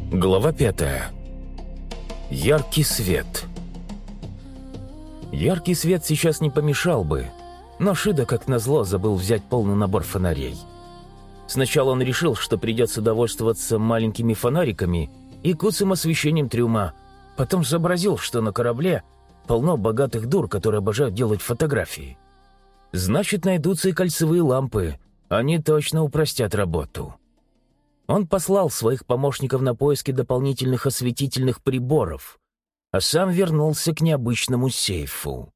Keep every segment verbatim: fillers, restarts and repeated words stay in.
Глава пятая. Яркий свет. Яркий свет сейчас не помешал бы, но Шида, как назло, забыл взять полный набор фонарей. Сначала он решил, что придется довольствоваться маленькими фонариками и куцым освещением трюма, потом сообразил, что на корабле полно богатых дур, которые обожают делать фотографии. Значит, найдутся и кольцевые лампы, они точно упростят работу. Он послал своих помощников на поиски дополнительных осветительных приборов, а сам вернулся к необычному сейфу.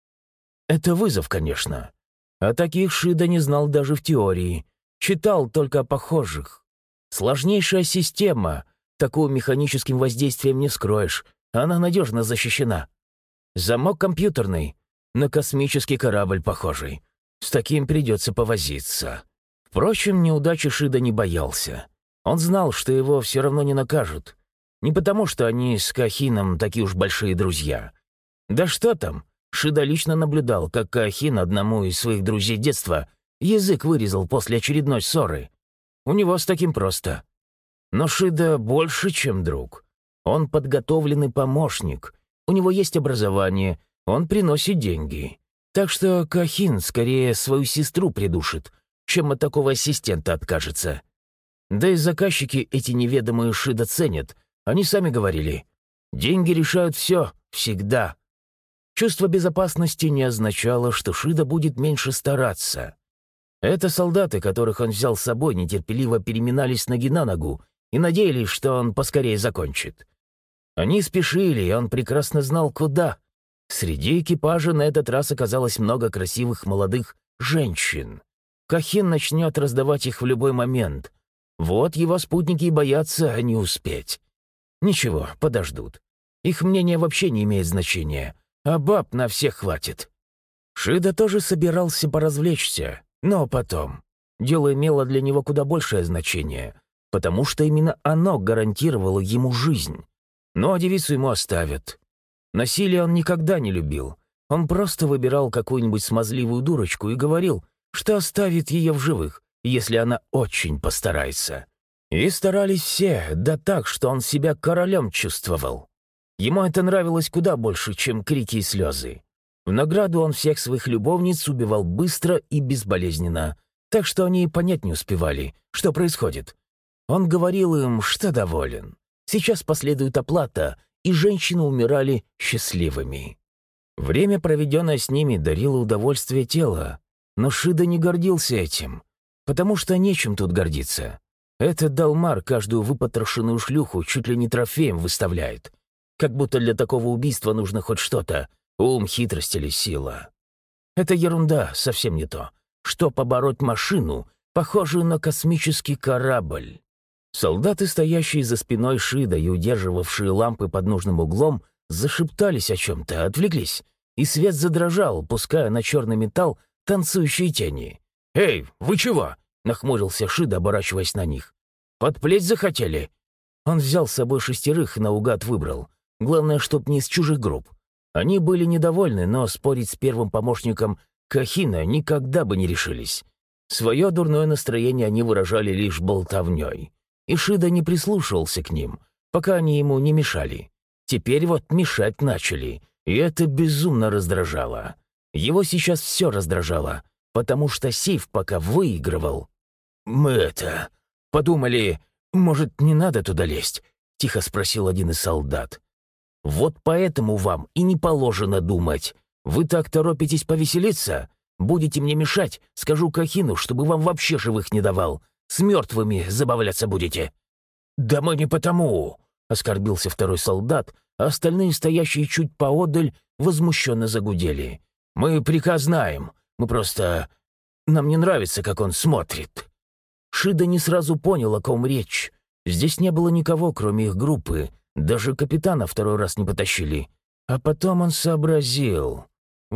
Это вызов, конечно. О таких Шида не знал даже в теории, читал только о похожих. Сложнейшая система, такую механическим воздействием не скроешь, она надежно защищена. Замок компьютерный, на космический корабль похожий. С таким придется повозиться. Впрочем, неудачи Шида не боялся. Он знал, что его все равно не накажут. Не потому, что они с Каахином такие уж большие друзья. Да что там, Шида лично наблюдал, как Каахин одному из своих друзей детства язык вырезал после очередной ссоры. У него с таким просто. Но Шида больше, чем друг. Он подготовленный помощник, у него есть образование, он приносит деньги. Так что Каахин скорее свою сестру придушит, чем от такого ассистента откажется. Да и заказчики эти неведомые Шида ценят. Они сами говорили, деньги решают все, всегда. Чувство безопасности не означало, что Шида будет меньше стараться. Это солдаты, которых он взял с собой, нетерпеливо переминались ноги на ногу и надеялись, что он поскорее закончит. Они спешили, и он прекрасно знал, куда. Среди экипажа на этот раз оказалось много красивых молодых женщин. Каахин начнет раздавать их в любой момент. Вот его спутники и боятся не успеть. Ничего, подождут. Их мнение вообще не имеет значения, а баб на всех хватит. Шида тоже собирался поразвлечься, но потом. Дело имело для него куда большее значение, потому что именно оно гарантировало ему жизнь. Ну а девицу ему оставят. Насилие он никогда не любил. Он просто выбирал какую-нибудь смазливую дурочку и говорил, что оставит ее в живых, если она очень постарается. И старались все, да так, что он себя королем чувствовал. Ему это нравилось куда больше, чем крики и слезы. В награду он всех своих любовниц убивал быстро и безболезненно, так что они и понять не успевали, что происходит. Он говорил им, что доволен. Сейчас последует оплата, и женщины умирали счастливыми. Время, проведенное с ними, дарило удовольствие тела, но Шида не гордился этим. Потому что нечем тут гордиться. Этот Далмар каждую выпотрошенную шлюху чуть ли не трофеем выставляет. Как будто для такого убийства нужно хоть что-то. Ум, хитрость или сила. Это ерунда, совсем не то. Что побороть машину, похожую на космический корабль. Солдаты, стоящие за спиной Шида и удерживавшие лампы под нужным углом, зашептались о чем-то, отвлеклись, и свет задрожал, пуская на черный металл танцующие тени. «Эй, вы чего?» — нахмурился Шида, оборачиваясь на них. «Подплеть захотели?» Он взял с собой шестерых и наугад выбрал. Главное, чтоб не из чужих групп. Они были недовольны, но спорить с первым помощником Каахина никогда бы не решились. Свое дурное настроение они выражали лишь болтовней. И Шида не прислушивался к ним, пока они ему не мешали. Теперь вот мешать начали, и это безумно раздражало. Его сейчас все раздражало. Потому что сейф пока выигрывал. «Мы это... подумали, может, не надо туда лезть?» — тихо спросил один из солдат. «Вот поэтому вам и не положено думать. Вы так торопитесь повеселиться? Будете мне мешать, скажу Каахину, чтобы вам вообще живых не давал. С мертвыми забавляться будете». «Да мы не потому!» — оскорбился второй солдат, а остальные, стоящие чуть поодаль, возмущенно загудели. «Мы приказ знаем. Мы просто... Нам не нравится, как он смотрит». Шида не сразу понял, о ком речь. Здесь не было никого, кроме их группы. Даже капитана второй раз не потащили. А потом он сообразил.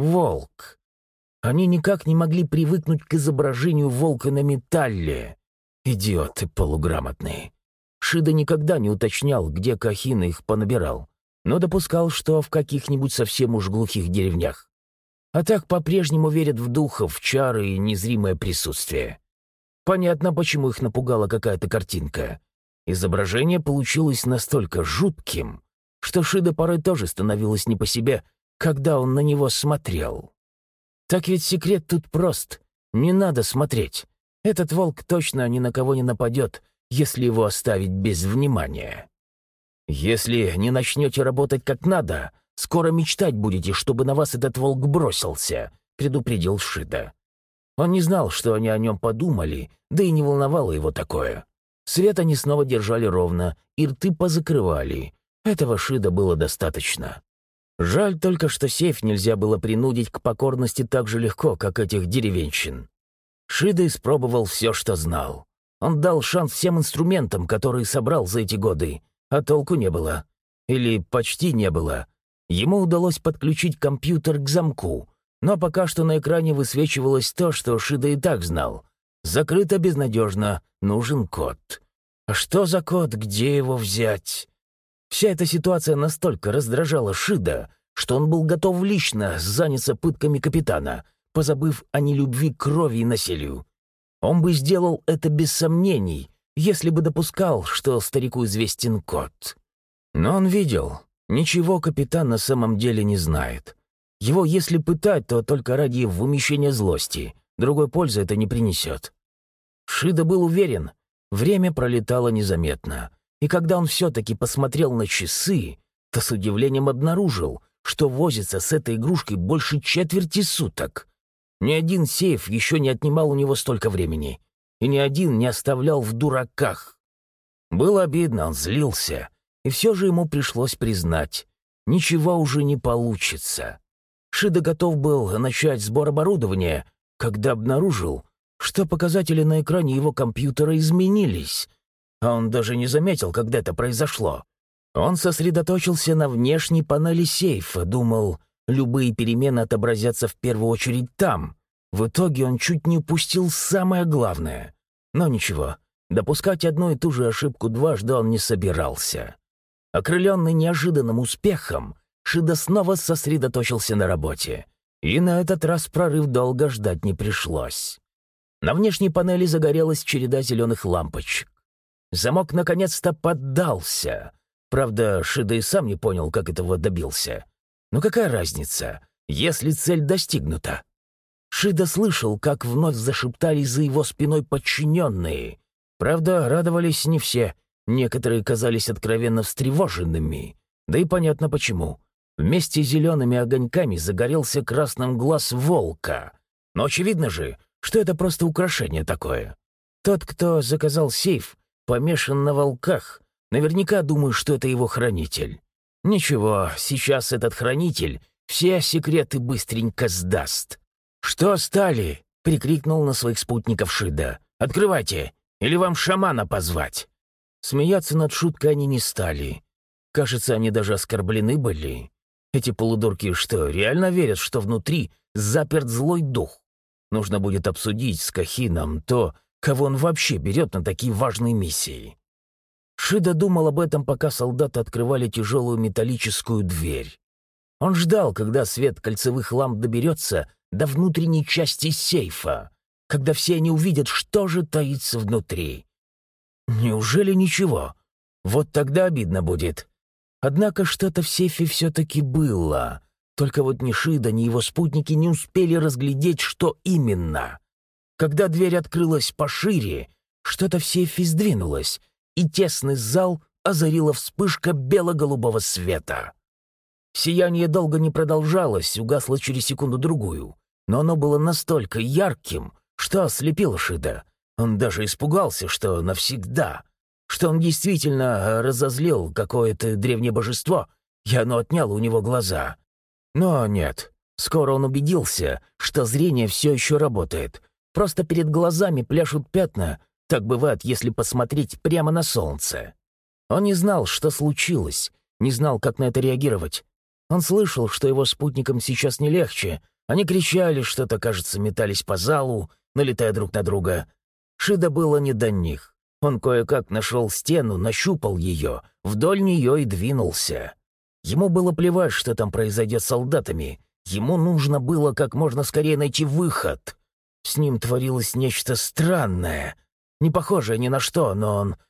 Волк. Они никак не могли привыкнуть к изображению волка на металле. Идиоты полуграмотные. Шида никогда не уточнял, где Каахин их понабирал, но допускал, что в каких-нибудь совсем уж глухих деревнях. А так по-прежнему верят в духов, чары и незримое присутствие. Понятно, почему их напугала какая-то картинка. Изображение получилось настолько жутким, что Шида порой тоже становилось не по себе, когда он на него смотрел. Так ведь секрет тут прост. Не надо смотреть. Этот волк точно ни на кого не нападет, если его оставить без внимания. Если не начнете работать как надо, скоро мечтать будете, чтобы на вас этот волк бросился, предупредил Шида. Он не знал, что они о нем подумали, да и не волновало его такое. Свет они снова держали ровно, и рты позакрывали. Этого Шида было достаточно. Жаль только, что сейф нельзя было принудить к покорности так же легко, как этих деревенщин. Шида испробовал все, что знал. Он дал шанс всем инструментам, которые собрал за эти годы, а толку не было. Или почти не было. Ему удалось подключить компьютер к замку, но пока что на экране высвечивалось то, что Шида и так знал. Закрыто безнадежно, нужен код. А что за код, где его взять? Вся эта ситуация настолько раздражала Шида, что он был готов лично заняться пытками капитана, позабыв о нелюбви к крови и насилию. Он бы сделал это без сомнений, если бы допускал, что старику известен код. Но он видел, ничего капитан на самом деле не знает. Его если пытать, то только ради вымещения злости, другой пользы это не принесет. Шида был уверен, время пролетало незаметно. И когда он все-таки посмотрел на часы, то с удивлением обнаружил, что возится с этой игрушкой больше четверти суток. Ни один сейф еще не отнимал у него столько времени, и ни один не оставлял в дураках. Было обидно, он злился, и все же ему пришлось признать, ничего уже не получится. Шида готов был начать сбор оборудования, когда обнаружил, что показатели на экране его компьютера изменились, а он даже не заметил, когда это произошло. Он сосредоточился на внешней панели сейфа, думал, любые перемены отобразятся в первую очередь там. В итоге он чуть не упустил самое главное. Но ничего, допускать одну и ту же ошибку дважды он не собирался. Окрыленный неожиданным успехом, Шида снова сосредоточился на работе. И на этот раз прорыв долго ждать не пришлось. На внешней панели загорелась череда зеленых лампочек. Замок наконец-то поддался. Правда, Шида и сам не понял, как этого добился. Но какая разница, если цель достигнута? Шида слышал, как вновь зашептали за его спиной подчиненные. Правда, радовались не все. Некоторые казались откровенно встревоженными. Да и понятно почему. Вместе с зелеными огоньками загорелся красным глаз волка. Но очевидно же, что это просто украшение такое. Тот, кто заказал сейф, помешан на волках. Наверняка думаю, что это его хранитель. Ничего, сейчас этот хранитель все секреты быстренько сдаст. «Что стали?» — прикрикнул на своих спутников Шида. «Открывайте! Или вам шамана позвать?» Смеяться над шуткой они не стали. Кажется, они даже оскорблены были. Эти полудурки что, реально верят, что внутри заперт злой дух? Нужно будет обсудить с Кахином то, кого он вообще берет на такие важные миссии. Шида думал об этом, пока солдаты открывали тяжелую металлическую дверь. Он ждал, когда свет кольцевых ламп доберется до внутренней части сейфа, когда все они увидят, что же таится внутри. Неужели ничего? Вот тогда обидно будет. Однако что-то в сейфе все-таки было, только вот ни Шида, ни его спутники не успели разглядеть, что именно. Когда дверь открылась пошире, что-то в сейфе сдвинулось, и тесный зал озарила вспышка бело-голубого света. Сияние долго не продолжалось, угасло через секунду-другую, но оно было настолько ярким, что ослепило Шида. Он даже испугался, что навсегда, что он действительно разозлил какое-то древнее божество, и оно отняло у него глаза. Но нет, скоро он убедился, что зрение все еще работает. Просто перед глазами пляшут пятна, так бывает, если посмотреть прямо на солнце. Он не знал, что случилось, не знал, как на это реагировать. Он слышал, что его спутникам сейчас не легче. Они кричали, что-то, кажется, метались по залу, налетая друг на друга. Шида было не до них. Он кое-как нашел стену, нащупал ее, вдоль нее и двинулся. Ему было плевать, что там произойдет с солдатами. Ему нужно было как можно скорее найти выход. С ним творилось нечто странное, не похожее ни на что, но он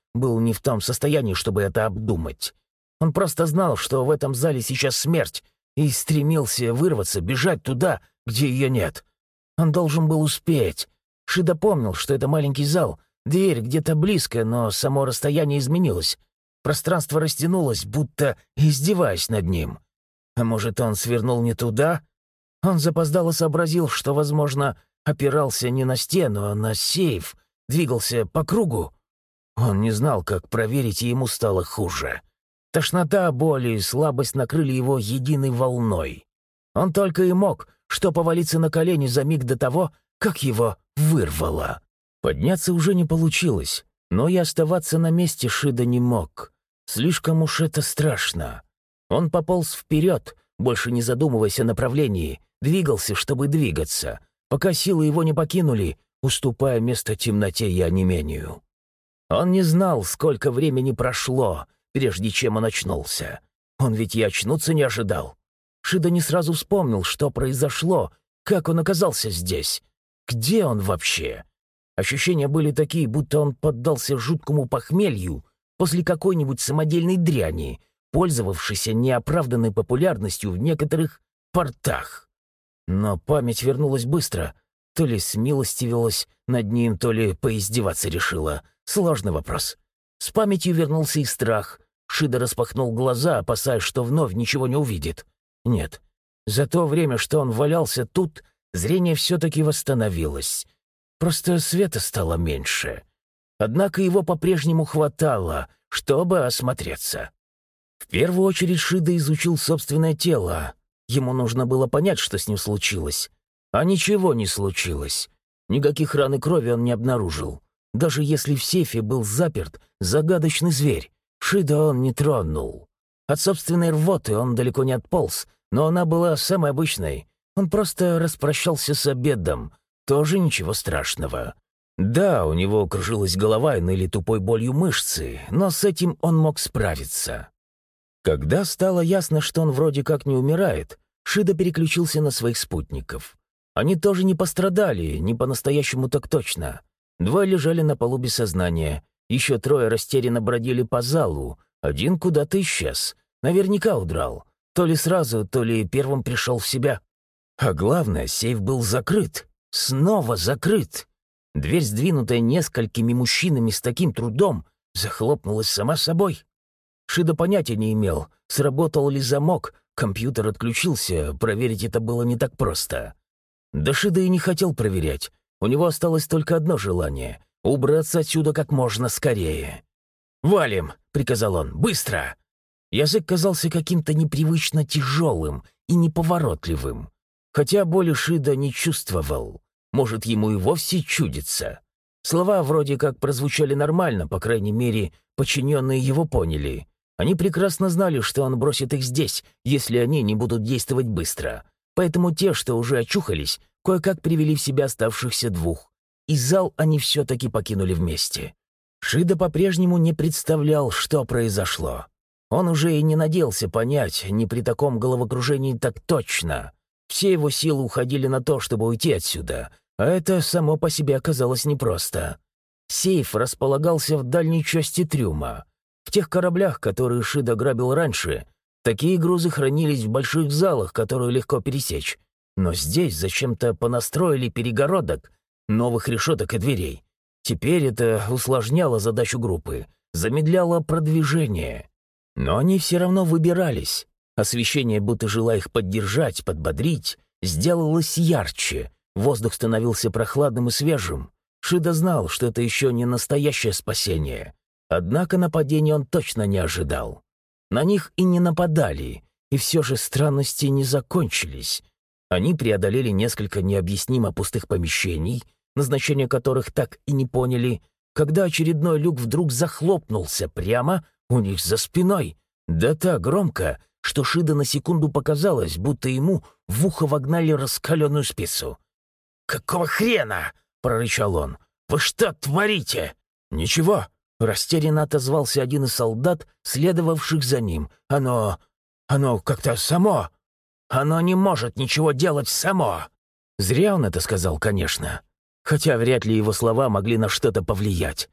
был не в том состоянии, чтобы это обдумать. Он просто знал, что в этом зале сейчас смерть, и стремился вырваться, бежать туда, где ее нет. Он должен был успеть. Шида помнил, что это маленький зал, дверь где-то близко, но само расстояние изменилось. Пространство растянулось, будто издеваясь над ним. А может, он свернул не туда? Он запоздало сообразил, что, возможно, опирался не на стену, а на сейф, двигался по кругу. Он не знал, как проверить, и ему стало хуже. Тошнота, боль и слабость накрыли его единой волной. Он только и мог, что повалиться на колени за миг до того, как его вырвало. Подняться уже не получилось, но и оставаться на месте Шида не мог. Слишком уж это страшно. Он пополз вперед, больше не задумываясь о направлении, двигался, чтобы двигаться, пока силы его не покинули, уступая место темноте и онемению. Он не знал, сколько времени прошло, прежде чем он очнулся. Он ведь и очнуться не ожидал. Шида не сразу вспомнил, что произошло, как он оказался здесь. Где он вообще? Ощущения были такие, будто он поддался жуткому похмелью после какой-нибудь самодельной дряни, пользовавшейся неоправданной популярностью в некоторых портах. Но память вернулась быстро. То ли смилостивилась над ним, то ли поиздеваться решила. Сложный вопрос. С памятью вернулся и страх. Шида распахнул глаза, опасаясь, что вновь ничего не увидит. Нет. За то время, что он валялся тут, зрение все-таки восстановилось. Просто света стало меньше. Однако его по-прежнему хватало, чтобы осмотреться. В первую очередь Шида изучил собственное тело. Ему нужно было понять, что с ним случилось. А ничего не случилось. Никаких ран и крови он не обнаружил. Даже если в сейфе был заперт загадочный зверь, Шида он не тронул. От собственной рвоты он далеко не отполз, но она была самой обычной. Он просто распрощался с обедом. Тоже ничего страшного. Да, у него кружилась голова и ныли тупой болью мышцы, но с этим он мог справиться. Когда стало ясно, что он вроде как не умирает, Шида переключился на своих спутников. Они тоже не пострадали, не по-настоящему так точно. Двое лежали на полу без сознания, еще трое растерянно бродили по залу, один куда-то исчез, наверняка удрал. То ли сразу, то ли первым пришел в себя. А главное, сейф был закрыт. Снова закрыт. Дверь, сдвинутая несколькими мужчинами с таким трудом, захлопнулась сама собой. Шида понятия не имел, сработал ли замок, компьютер отключился, проверить это было не так просто. Да Шида и не хотел проверять. У него осталось только одно желание — убраться отсюда как можно скорее. «Валим!» — приказал он. «Быстро!» Язык казался каким-то непривычно тяжелым и неповоротливым. Хотя боли Шида не чувствовал. Может, ему и вовсе чудится. Слова вроде как прозвучали нормально, по крайней мере, подчиненные его поняли. Они прекрасно знали, что он бросит их здесь, если они не будут действовать быстро. Поэтому те, что уже очухались, кое-как привели в себя оставшихся двух. И зал они все-таки покинули вместе. Шида по-прежнему не представлял, что произошло. Он уже и не надеялся понять, не при таком головокружении так точно. Все его силы уходили на то, чтобы уйти отсюда, а это само по себе оказалось непросто. Сейф располагался в дальней части трюма. В тех кораблях, которые Шида грабил раньше, такие грузы хранились в больших залах, которые легко пересечь. Но здесь зачем-то понастроили перегородок, новых решеток и дверей. Теперь это усложняло задачу группы, замедляло продвижение. Но они все равно выбирались. Освещение, будто желая их поддержать, подбодрить, сделалось ярче. Воздух становился прохладным и свежим. Шида знал, что это еще не настоящее спасение. Однако нападения он точно не ожидал. На них и не нападали, и все же странности не закончились. Они преодолели несколько необъяснимо пустых помещений, назначение которых так и не поняли, когда очередной люк вдруг захлопнулся прямо у них за спиной. Да так громко, что Шида на секунду показалось, будто ему в ухо вогнали раскаленную спицу. «Какого хрена?» — прорычал он. «Вы что творите?» «Ничего», — растерянно отозвался один из солдат, следовавших за ним. «Оно... оно как-то само. Оно не может ничего делать само». Зря он это сказал, конечно. Хотя вряд ли его слова могли на что-то повлиять.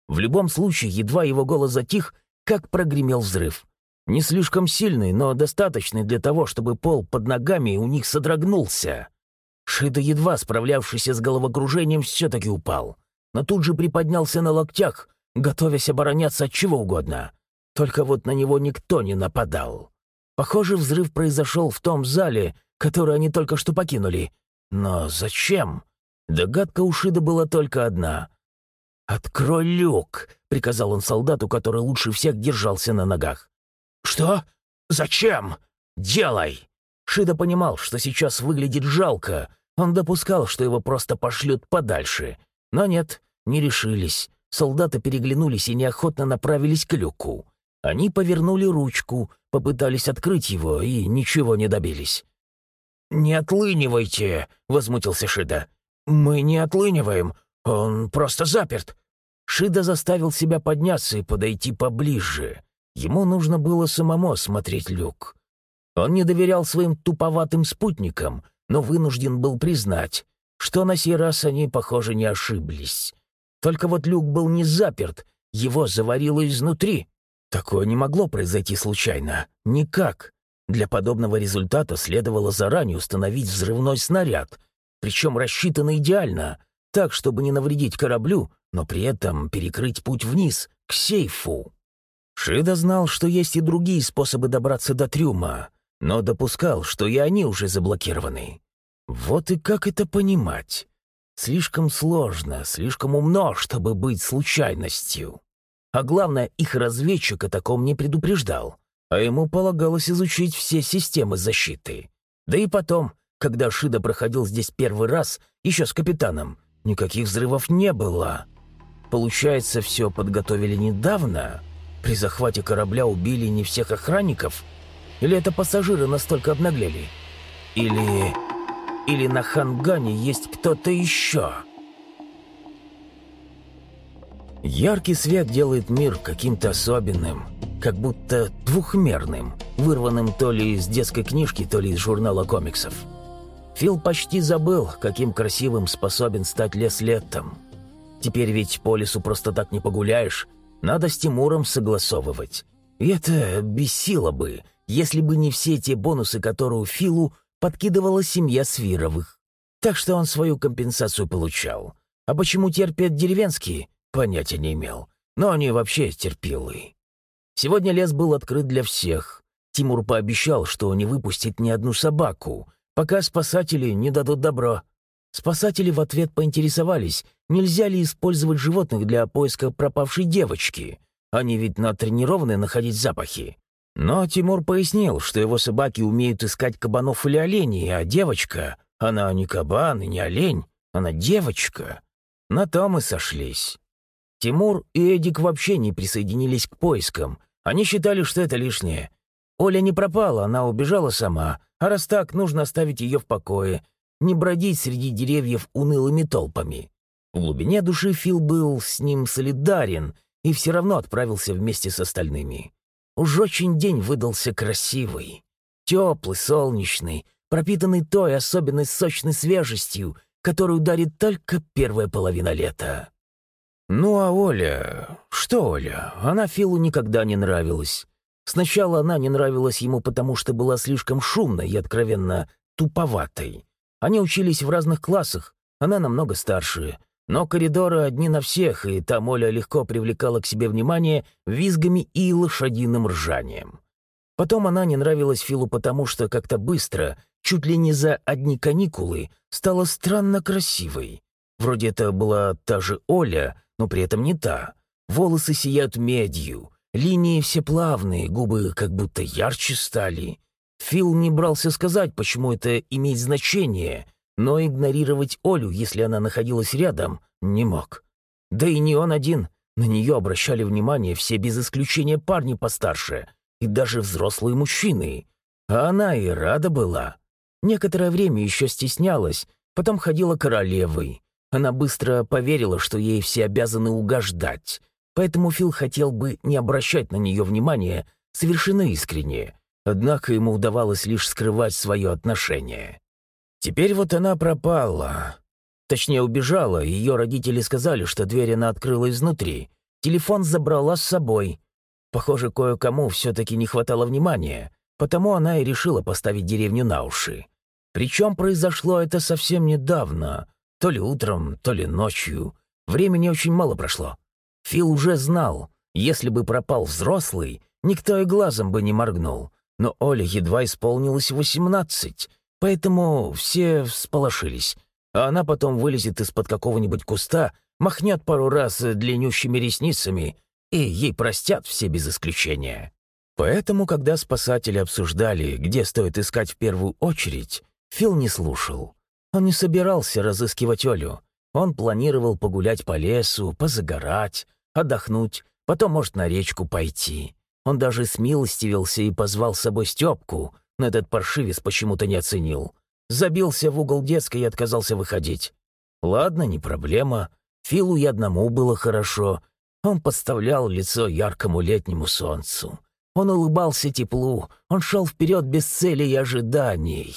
В любом случае, едва его голос затих, как прогремел взрыв. Не слишком сильный, но достаточный для того, чтобы пол под ногами у них содрогнулся. Шида, едва справлявшийся с головокружением, все-таки упал, но тут же приподнялся на локтях, готовясь обороняться от чего угодно. Только вот на него никто не нападал. Похоже, взрыв произошел в том зале, который они только что покинули. Но зачем? Догадка у Шида была только одна. «Открой люк», — приказал он солдату, который лучше всех держался на ногах. «Что? Зачем? Делай!» Шида понимал, что сейчас выглядит жалко. Он допускал, что его просто пошлют подальше. Но нет, не решились. Солдаты переглянулись и неохотно направились к люку. Они повернули ручку, попытались открыть его и ничего не добились. «Не отлынивайте!» — возмутился Шида. «Мы не отлыниваем, он просто заперт». Шида заставил себя подняться и подойти поближе. Ему нужно было самому осмотреть люк. Он не доверял своим туповатым спутникам, но вынужден был признать, что на сей раз они, похоже, не ошиблись. Только вот люк был не заперт, его заварило изнутри. Такое не могло произойти случайно. Никак. Для подобного результата следовало заранее установить взрывной снаряд, причем рассчитанный идеально, так, чтобы не навредить кораблю, но при этом перекрыть путь вниз, к сейфу. Шида знал, что есть и другие способы добраться до трюма, но допускал, что и они уже заблокированы. Вот и как это понимать? Слишком сложно, слишком умно, чтобы быть случайностью. А главное, их разведчик о таком не предупреждал, а ему полагалось изучить все системы защиты. Да и потом, когда Шида проходил здесь первый раз, еще с капитаном, никаких взрывов не было. Получается, все подготовили недавно? При захвате корабля убили не всех охранников? Или это пассажиры настолько обнаглели? Или... Или на Хангане есть кто-то еще? Яркий свет делает мир каким-то особенным, как будто двухмерным, вырванным то ли из детской книжки, то ли из журнала комиксов. Фил почти забыл, каким красивым способен стать лес летом. Теперь ведь по лесу просто так не погуляешь, надо с Тимуром согласовывать. И это бесило бы, если бы не все те бонусы, которые Филу подкидывала семья Свировых. Так что он свою компенсацию получал. А почему терпят деревенские, понятия не имел. Но они вообще терпилы. Сегодня лес был открыт для всех. Тимур пообещал, что не выпустит ни одну собаку, пока спасатели не дадут добро. Спасатели в ответ поинтересовались, нельзя ли использовать животных для поиска пропавшей девочки. Они ведь натренированы находить запахи. Но Тимур пояснил, что его собаки умеют искать кабанов или оленей, а девочка, она не кабан и не олень, она девочка. На том и сошлись. Тимур и Эдик вообще не присоединились к поискам. Они считали, что это лишнее. Оля не пропала, она убежала сама, а раз так, нужно оставить ее в покое, не бродить среди деревьев унылыми толпами. В глубине души Фил был с ним солидарен и все равно отправился вместе с остальными. Уж очень день выдался красивый, теплый, солнечный, пропитанный той особенной сочной свежестью, которую дарит только первая половина лета. Ну а Оля... Что Оля? Она Филу никогда не нравилась. Сначала она не нравилась ему, потому что была слишком шумной и откровенно туповатой. Они учились в разных классах, она намного старше. Но коридоры одни на всех, и там Оля легко привлекала к себе внимание визгами и лошадиным ржанием. Потом она не нравилась Филу потому, что как-то быстро, чуть ли не за одни каникулы, стала странно красивой. Вроде это была та же Оля, но при этом не та. Волосы сияют медью, линии все плавные, губы как будто ярче стали. Фил не брался сказать, почему это имеет значение, но игнорировать Олю, если она находилась рядом, не мог. Да и не он один. На нее обращали внимание все без исключения парни постарше и даже взрослые мужчины. А она и рада была. Некоторое время еще стеснялась, потом ходила королевой. Она быстро поверила, что ей все обязаны угождать. Поэтому Фил хотел бы не обращать на нее внимания совершенно искренне. Однако ему удавалось лишь скрывать свое отношение. Теперь вот она пропала. Точнее, убежала, ее родители сказали, что дверь она открыла изнутри. телефон забрала с собой. Похоже, кое-кому все-таки не хватало внимания, потому она и решила поставить деревню на уши. Причем произошло это совсем недавно, то ли утром, то ли ночью. Времени очень мало прошло. Фил уже знал, если бы пропал взрослый, никто и глазом бы не моргнул. Но Оле едва исполнилось восемнадцать, поэтому все всполошились. А она потом вылезет из-под какого-нибудь куста, махнет пару раз длиннющими ресницами, и ей простят все без исключения. Поэтому, когда спасатели обсуждали, где стоит искать в первую очередь, Фил не слушал. Он не собирался разыскивать Олю. Он планировал погулять по лесу, позагорать, отдохнуть, потом, может, на речку пойти. Он даже смилостивился и позвал с собой Степку, но этот паршивец почему-то не оценил. Забился в угол детской и отказался выходить. Ладно, не проблема. Филу и одному было хорошо. Он подставлял лицо яркому летнему солнцу. Он улыбался теплу, он шел вперед без цели и ожиданий.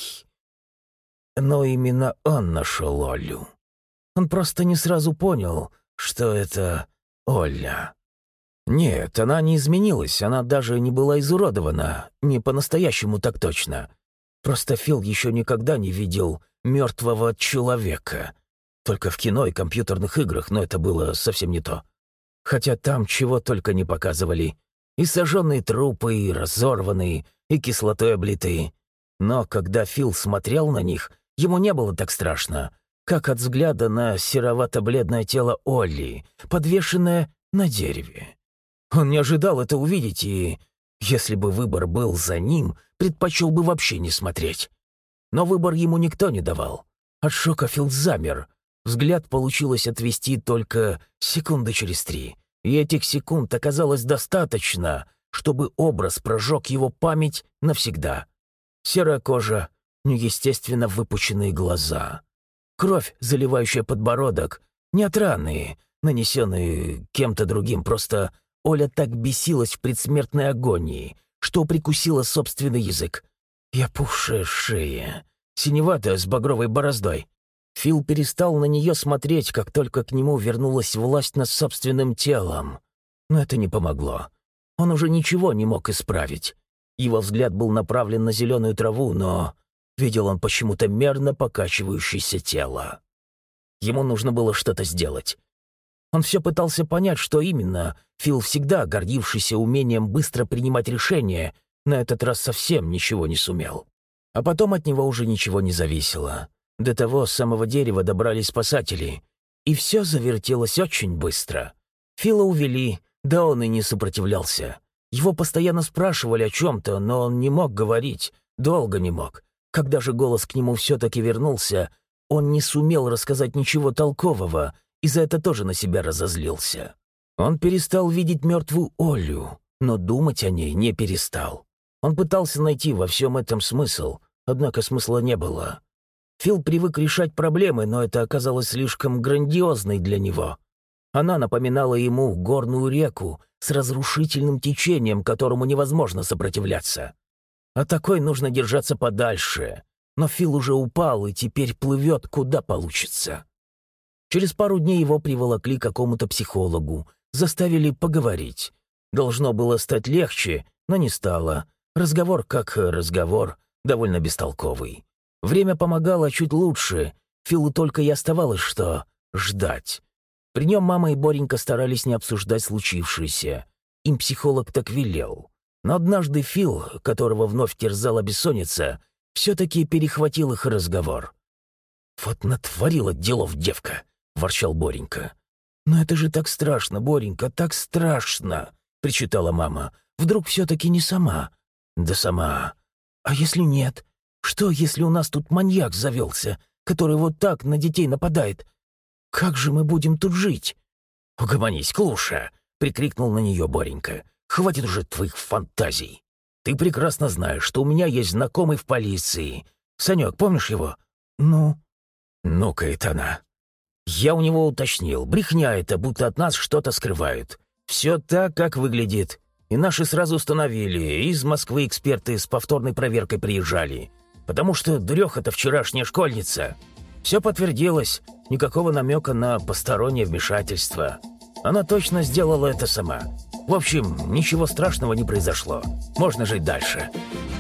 Но именно он нашел Олю. Он просто не сразу понял, что это Оля. Нет, она не изменилась, она даже не была изуродована, не по-настоящему так точно. Просто Фил еще никогда не видел мертвого человека. Только в кино и компьютерных играх, но это было совсем не то. Хотя там чего только не показывали. И сожженные трупы, и разорванные, и кислотой облитые. Но когда Фил смотрел на них, ему не было так страшно, как от взгляда на серовато-бледное тело Олли, подвешенное на дереве. Он не ожидал это увидеть, и, если бы выбор был за ним, предпочел бы вообще не смотреть. Но выбор ему никто не давал. От шока Фил замер. Взгляд получилось отвести только секунды через три. И этих секунд оказалось достаточно, чтобы образ прожег его память навсегда. Серая кожа, неестественно выпученные глаза. Кровь, заливающая подбородок, не от раны, нанесенные кем-то другим, просто Оля так бесилась в предсмертной агонии, что прикусила собственный язык. И опухшая шея, синеватая с багровой бороздой. Фил перестал на нее смотреть, как только к нему вернулась власть над собственным телом. Но это не помогло. Он уже ничего не мог исправить. Его взгляд был направлен на зеленую траву, но видел он почему-то мерно покачивающееся тело. Ему нужно было что-то сделать. Он все пытался понять, что именно. Фил, всегда гордившийся умением быстро принимать решения, на этот раз совсем ничего не сумел. А потом от него уже ничего не зависело. До того самого дерева добрались спасатели, и все завертелось очень быстро. Фила увели, да он и не сопротивлялся. Его постоянно спрашивали о чем-то, но он не мог говорить, долго не мог. Когда же голос к нему все-таки вернулся, он не сумел рассказать ничего толкового, и за это тоже на себя разозлился. Он перестал видеть мертвую Олю, но думать о ней не перестал. Он пытался найти во всем этом смысл, однако смысла не было. Фил привык решать проблемы, но это оказалось слишком грандиозной для него. Она напоминала ему горную реку с разрушительным течением, которому невозможно сопротивляться. А такой нужно держаться подальше. Но Фил уже упал и теперь плывет, куда получится. Через пару дней его приволокли к какому-то психологу, заставили поговорить. Должно было стать легче, но не стало. Разговор как разговор, довольно бестолковый. Время помогало чуть лучше, Филу только и оставалось, что ждать. При нем мама и Боренька старались не обсуждать случившееся. Им психолог так велел. Но однажды Фил, которого вновь терзала бессонница, все-таки перехватил их разговор. «Вот натворила делов девка», — ворчал Боренька. «Но это же так страшно, Боренька, так страшно», — причитала мама. «Вдруг все-таки не сама?» «Да сама. А если нет? Что, если у нас тут маньяк завелся, который вот так на детей нападает? Как же мы будем тут жить?» «Угомонись, Клуша!» — прикрикнул на нее Боренька. «Хватит уже твоих фантазий. Ты прекрасно знаешь, что у меня есть знакомый в полиции. Санек, помнишь его?» «Ну?» «Ну-ка, это она». Я у него уточнил. Брехня это, будто от нас что-то скрывают. Все так, как выглядит. И наши сразу установили. Из Москвы эксперты с повторной проверкой приезжали. Потому что дуреха-то вчерашняя школьница. Все подтвердилось. Никакого намека на постороннее вмешательство. Она точно сделала это сама. В общем, ничего страшного не произошло. Можно жить дальше.